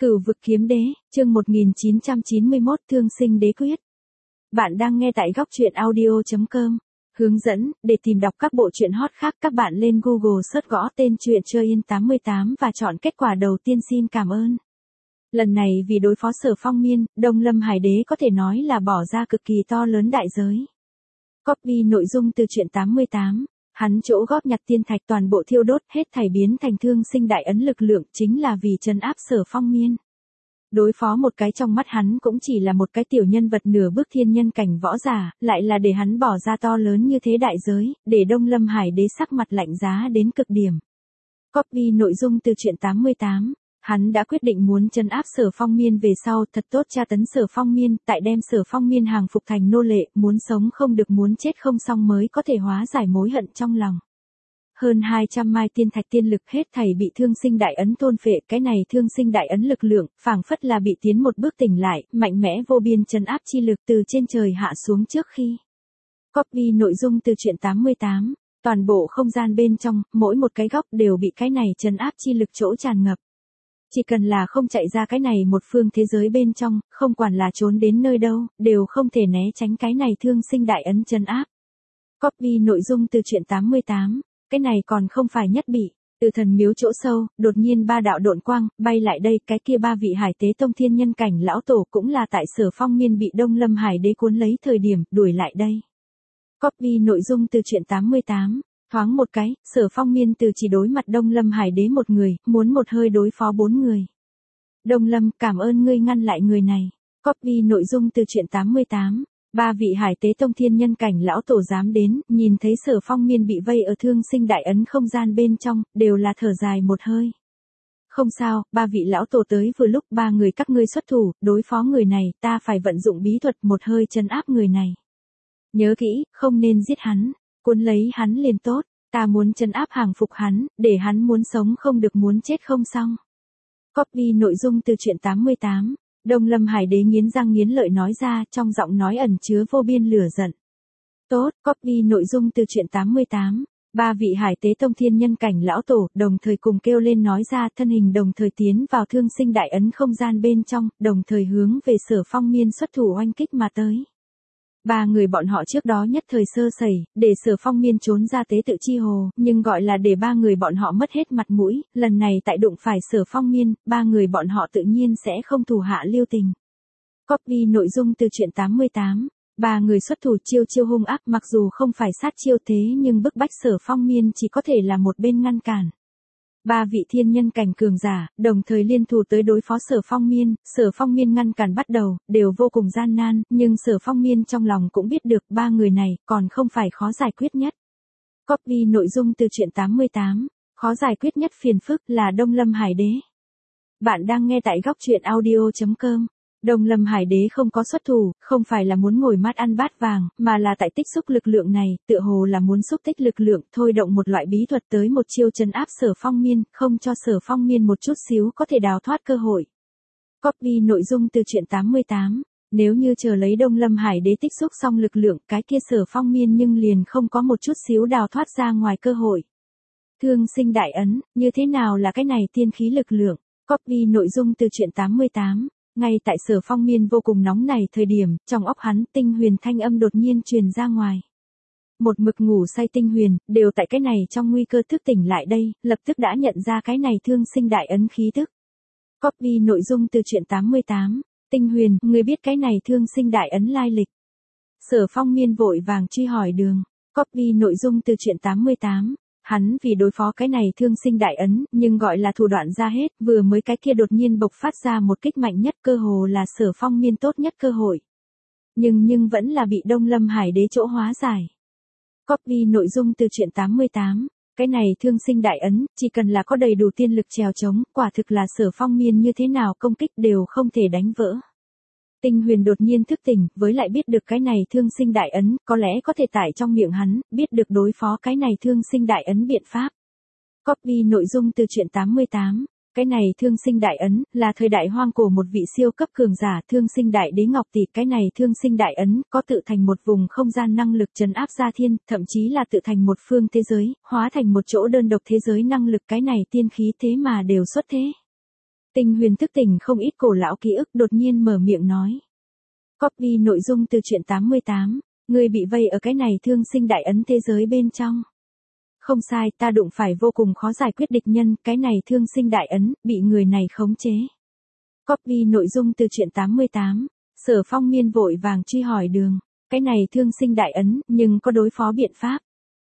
Cửu vực kiếm đế, chương 1991 thương sinh đế quyết. Bạn đang nghe tại góc truyện audio.com. Hướng dẫn, để tìm đọc các bộ truyện hot khác các bạn lên Google search gõ tên truyện Chơi Yên 88 và chọn kết quả đầu tiên xin cảm ơn. Lần này vì đối phó Sở Phong Miên, Đông Lâm Hải Đế có thể nói là bỏ ra cực kỳ to lớn đại giới. Copy nội dung từ truyện 88. Hắn chỗ góp nhặt tiên thạch toàn bộ thiêu đốt hết thảy biến thành thương sinh đại ấn lực lượng chính là vì trấn áp Sở Phong Miên. Đối phó một cái trong mắt hắn cũng chỉ là một cái tiểu nhân vật nửa bước thiên nhân cảnh võ giả, lại là để hắn bỏ ra to lớn như thế đại giới, để Đông Lâm Hải Đế sắc mặt lạnh giá đến cực điểm. Copy nội dung từ truyện 88. Hắn đã quyết định muốn trấn áp Sở Phong Miên về sau thật tốt tra tấn Sở Phong Miên, tại đem Sở Phong Miên hàng phục thành nô lệ, muốn sống không được muốn chết không xong mới có thể hóa giải mối hận trong lòng. Hơn 200 mai tiên thạch tiên lực hết thảy bị thương sinh đại ấn thôn phệ, cái này thương sinh đại ấn lực lượng, phảng phất là bị tiến một bước tỉnh lại, mạnh mẽ vô biên trấn áp chi lực từ trên trời hạ xuống trước khi. Copy nội dung từ truyện 88. Toàn bộ không gian bên trong, mỗi một cái góc đều bị cái này trấn áp chi lực chỗ tràn ngập. Chỉ cần là không chạy ra cái này một phương thế giới bên trong, không quản là trốn đến nơi đâu, đều không thể né tránh cái này thương sinh đại ấn trấn áp. Copy nội dung từ truyện 88. Cái này còn không phải nhất bị. Từ thần miếu chỗ sâu, đột nhiên ba đạo độn quang, bay lại đây, cái kia ba vị Hải Tế Tông thiên nhân cảnh lão tổ cũng là tại Sở Phong Miên bị Đông Lâm Hải Đế cuốn lấy thời điểm, đuổi lại đây. Copy nội dung từ truyện 88. Thoáng một cái, Sở Phong Miên từ chỉ đối mặt Đông Lâm Hải Đế một người, muốn một hơi đối phó 4 người. Đông Lâm, cảm ơn ngươi ngăn lại người này. Copy nội dung từ truyện 88. Ba vị Hải Tế Tông thiên nhân cảnh lão tổ dám đến, nhìn thấy Sở Phong Miên bị vây ở thương sinh đại ấn không gian bên trong, đều là thở dài một hơi. Không sao, ba vị lão tổ tới vừa lúc, ba người các ngươi xuất thủ, đối phó người này, ta phải vận dụng bí thuật một hơi trấn áp người này. Nhớ kỹ, không nên giết hắn, cuốn lấy hắn liền tốt, ta muốn trấn áp hàng phục hắn, để hắn muốn sống không được muốn chết không xong. Copy nội dung từ truyện 88. Đông Lâm Hải Đế nghiến răng nghiến lợi nói ra, trong giọng nói ẩn chứa vô biên lửa giận. Tốt, copy nội dung từ truyện 88. Ba vị Hải Tế Tông thiên nhân cảnh lão tổ, đồng thời cùng kêu lên nói ra, thân hình đồng thời tiến vào thương sinh đại ấn không gian bên trong, đồng thời hướng về Sở Phong Miên xuất thủ oanh kích mà tới. Ba người bọn họ trước đó nhất thời sơ sẩy, để Sở Phong Miên trốn ra tế tự chi hồ, nhưng gọi là để ba người bọn họ mất hết mặt mũi, lần này tại đụng phải Sở Phong Miên, ba người bọn họ tự nhiên sẽ không thủ hạ lưu tình. Copy nội dung từ truyện 88. Ba người xuất thủ chiêu chiêu hung ác, mặc dù không phải sát chiêu thế nhưng bức bách Sở Phong Miên chỉ có thể là một bên ngăn cản. Ba vị thiên nhân cảnh cường giả, đồng thời liên thủ tới đối phó Sở Phong Miên ngăn cản bắt đầu, đều vô cùng gian nan, nhưng Sở Phong Miên trong lòng cũng biết được ba người này, còn không phải khó giải quyết nhất. Copy nội dung từ truyện 88, khó giải quyết nhất phiền phức là Đông Lâm Hải Đế. Bạn đang nghe tại góc truyện audio.com. Đông Lâm Hải Đế không có xuất thủ, không phải là muốn ngồi mát ăn bát vàng, mà là tại tích xúc lực lượng này, tựa hồ là muốn xúc tích lực lượng, thôi động một loại bí thuật tới một chiêu trấn áp Sở Phong Miên, không cho Sở Phong Miên một chút xíu có thể đào thoát cơ hội. Copy nội dung từ truyện 88. Nếu như chờ lấy Đông Lâm Hải Đế tích xúc xong lực lượng, cái kia Sở Phong Miên nhưng liền không có một chút xíu đào thoát ra ngoài cơ hội. Thương sinh đại ấn, như thế nào là cái này tiên khí lực lượng? Copy nội dung từ truyện 88. Ngay tại Sở Phong Miên vô cùng nóng này thời điểm, trong óc hắn tinh huyền thanh âm đột nhiên truyền ra ngoài. Một mực ngủ say tinh huyền, đều tại cái này trong nguy cơ thức tỉnh lại đây, lập tức đã nhận ra cái này thương sinh đại ấn khí tức. Copy nội dung từ truyện 88. Tinh huyền, ngươi biết cái này thương sinh đại ấn lai lịch. Sở Phong Miên vội vàng truy hỏi đường. Copy nội dung từ truyện 88. Hắn vì đối phó cái này thương sinh đại ấn, nhưng gọi là thủ đoạn ra hết, vừa mới cái kia đột nhiên bộc phát ra một kích mạnh nhất, cơ hồ là Sở Phong Miên tốt nhất cơ hội. Nhưng vẫn là bị Đông Lâm Hải Đế chỗ hóa giải. Copy nội dung từ truyện 88. Cái này thương sinh đại ấn, chỉ cần là có đầy đủ tiên lực trèo chống, quả thực là Sở Phong Miên như thế nào công kích đều không thể đánh vỡ. Tinh huyền đột nhiên thức tỉnh, với lại biết được cái này thương sinh đại ấn, có lẽ có thể tải trong miệng hắn, biết được đối phó cái này thương sinh đại ấn biện pháp. Copy nội dung từ truyện 88. Cái này thương sinh đại ấn, là thời đại hoang cổ một vị siêu cấp cường giả thương sinh đại đế Ngọc Tỷ. Cái này thương sinh đại ấn, có tự thành một vùng không gian năng lực trấn áp gia thiên, thậm chí là tự thành một phương thế giới, hóa thành một chỗ đơn độc thế giới năng lực, cái này tiên khí thế mà đều xuất thế. Tinh Huyền thức tỉnh không ít cổ lão ký ức, đột nhiên mở miệng nói. Copy nội dung từ truyện 88, ngươi bị vây ở cái này thương sinh đại ấn thế giới bên trong. Không sai, ta đụng phải vô cùng khó giải quyết địch nhân, cái này thương sinh đại ấn, bị người này khống chế. Copy nội dung từ truyện 88, Sở Phong Miên vội vàng truy hỏi đường, cái này thương sinh đại ấn, nhưng có đối phó biện pháp.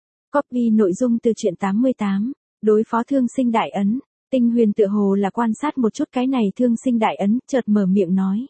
Copy nội dung từ truyện 88, đối phó thương sinh đại ấn, Tinh Huyền tựa hồ là quan sát một chút cái này thương sinh đại ấn, chợt mở miệng nói.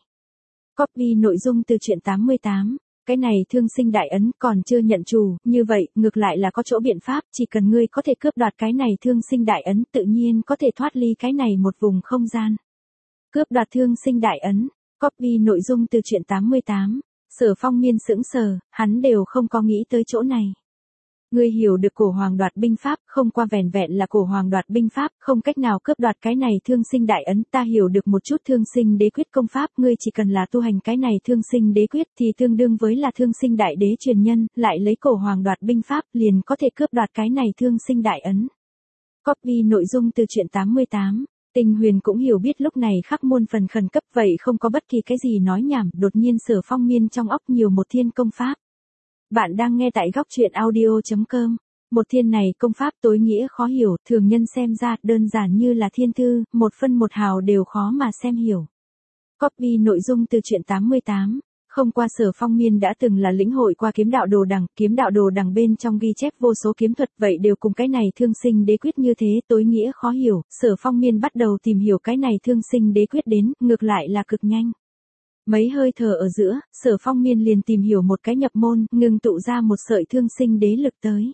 Copy nội dung từ truyện 88, cái này thương sinh đại ấn còn chưa nhận chủ, như vậy, ngược lại là có chỗ biện pháp, chỉ cần ngươi có thể cướp đoạt cái này thương sinh đại ấn, tự nhiên có thể thoát ly cái này một vùng không gian. Cướp đoạt thương sinh đại ấn, copy nội dung từ truyện 88, Sở Phong Miên sững sờ, hắn đều không có nghĩ tới chỗ này. Ngươi hiểu được cổ hoàng đoạt binh pháp, không qua vẻn vẹn là cổ hoàng đoạt binh pháp, không cách nào cướp đoạt cái này thương sinh đại ấn, ta hiểu được một chút thương sinh đế quyết công pháp, ngươi chỉ cần là tu hành cái này thương sinh đế quyết thì tương đương với là thương sinh đại đế truyền nhân, lại lấy cổ hoàng đoạt binh pháp liền có thể cướp đoạt cái này thương sinh đại ấn. Copy nội dung từ truyện 88. Tinh Huyền cũng hiểu biết lúc này khắc muôn phần khẩn cấp, vậy không có bất kỳ cái gì nói nhảm, đột nhiên Sở Phong Miên trong óc nhiều một thiên công pháp. Bạn đang nghe tại góc truyện audio.com. Một thiên này công pháp tối nghĩa khó hiểu, thường nhân xem ra đơn giản như là thiên thư, một phân một hào đều khó mà xem hiểu. Copy nội dung từ truyện 88. Không qua Sở Phong Miên đã từng là lĩnh hội qua kiếm đạo đồ đằng bên trong ghi chép vô số kiếm thuật, vậy đều cùng cái này thương sinh đế quyết như thế, tối nghĩa khó hiểu, Sở Phong Miên bắt đầu tìm hiểu cái này thương sinh đế quyết đến, ngược lại là cực nhanh. Mấy hơi thở ở giữa, Sở Phong Miên liền tìm hiểu một cái nhập môn, ngừng tụ ra một sợi thương sinh đế lực tới.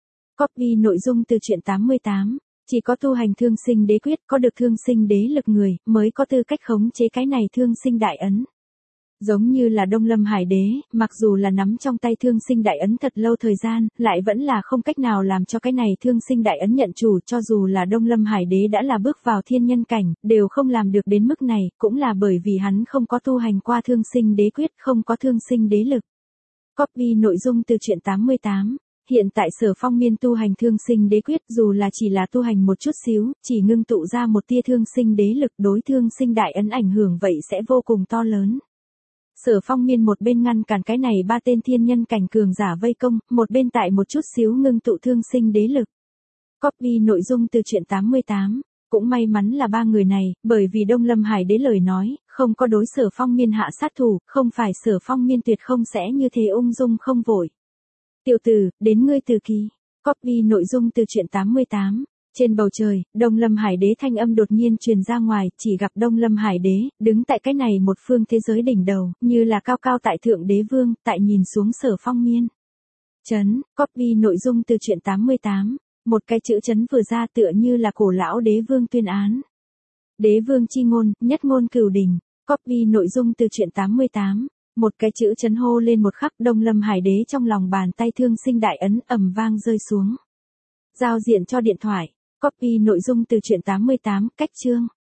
Copy nội dung từ truyện 88, chỉ có tu hành thương sinh đế quyết, có được thương sinh đế lực người, mới có tư cách khống chế cái này thương sinh đại ấn. Giống như là Đông Lâm Hải Đế, mặc dù là nắm trong tay thương sinh đại ấn thật lâu thời gian, lại vẫn là không cách nào làm cho cái này thương sinh đại ấn nhận chủ, cho dù là Đông Lâm Hải Đế đã là bước vào thiên nhân cảnh, đều không làm được đến mức này, cũng là bởi vì hắn không có tu hành qua thương sinh đế quyết, không có thương sinh đế lực. Copy nội dung từ truyện 88. Hiện tại Sở Phong Miên tu hành thương sinh đế quyết, dù là chỉ là tu hành một chút xíu, chỉ ngưng tụ ra một tia thương sinh đế lực, đối thương sinh đại ấn ảnh hưởng vậy sẽ vô cùng to lớn. Sở Phong Miên một bên ngăn cản cái này ba tên thiên nhân cảnh cường giả vây công, một bên tại một chút xíu ngưng tụ thương sinh đế lực. Copy nội dung từ truyện 88. Cũng may mắn là ba người này, bởi vì Đông Lâm Hải Đế lời nói, không có đối Sở Phong Miên hạ sát thủ, không phải Sở Phong Miên tuyệt không sẽ như thế ung dung không vội. Tiểu tử, đến ngươi từ kỳ. Copy nội dung từ truyện 88. Trên bầu trời, Đông Lâm Hải Đế thanh âm đột nhiên truyền ra ngoài, chỉ gặp Đông Lâm Hải Đế, đứng tại cái này một phương thế giới đỉnh đầu, như là cao cao tại thượng đế vương, tại nhìn xuống Sở Phong Miên. Chấn, copy nội dung từ truyện 88, một cái chữ chấn vừa ra tựa như là cổ lão đế vương tuyên án. Đế vương chi ngôn, nhất ngôn cửu đỉnh, copy nội dung từ truyện 88, một cái chữ chấn hô lên một khắc, Đông Lâm Hải Đế trong lòng bàn tay thương sinh đại ấn ầm vang rơi xuống. Giao diện cho điện thoại. Copy nội dung từ truyện 88, cách chương.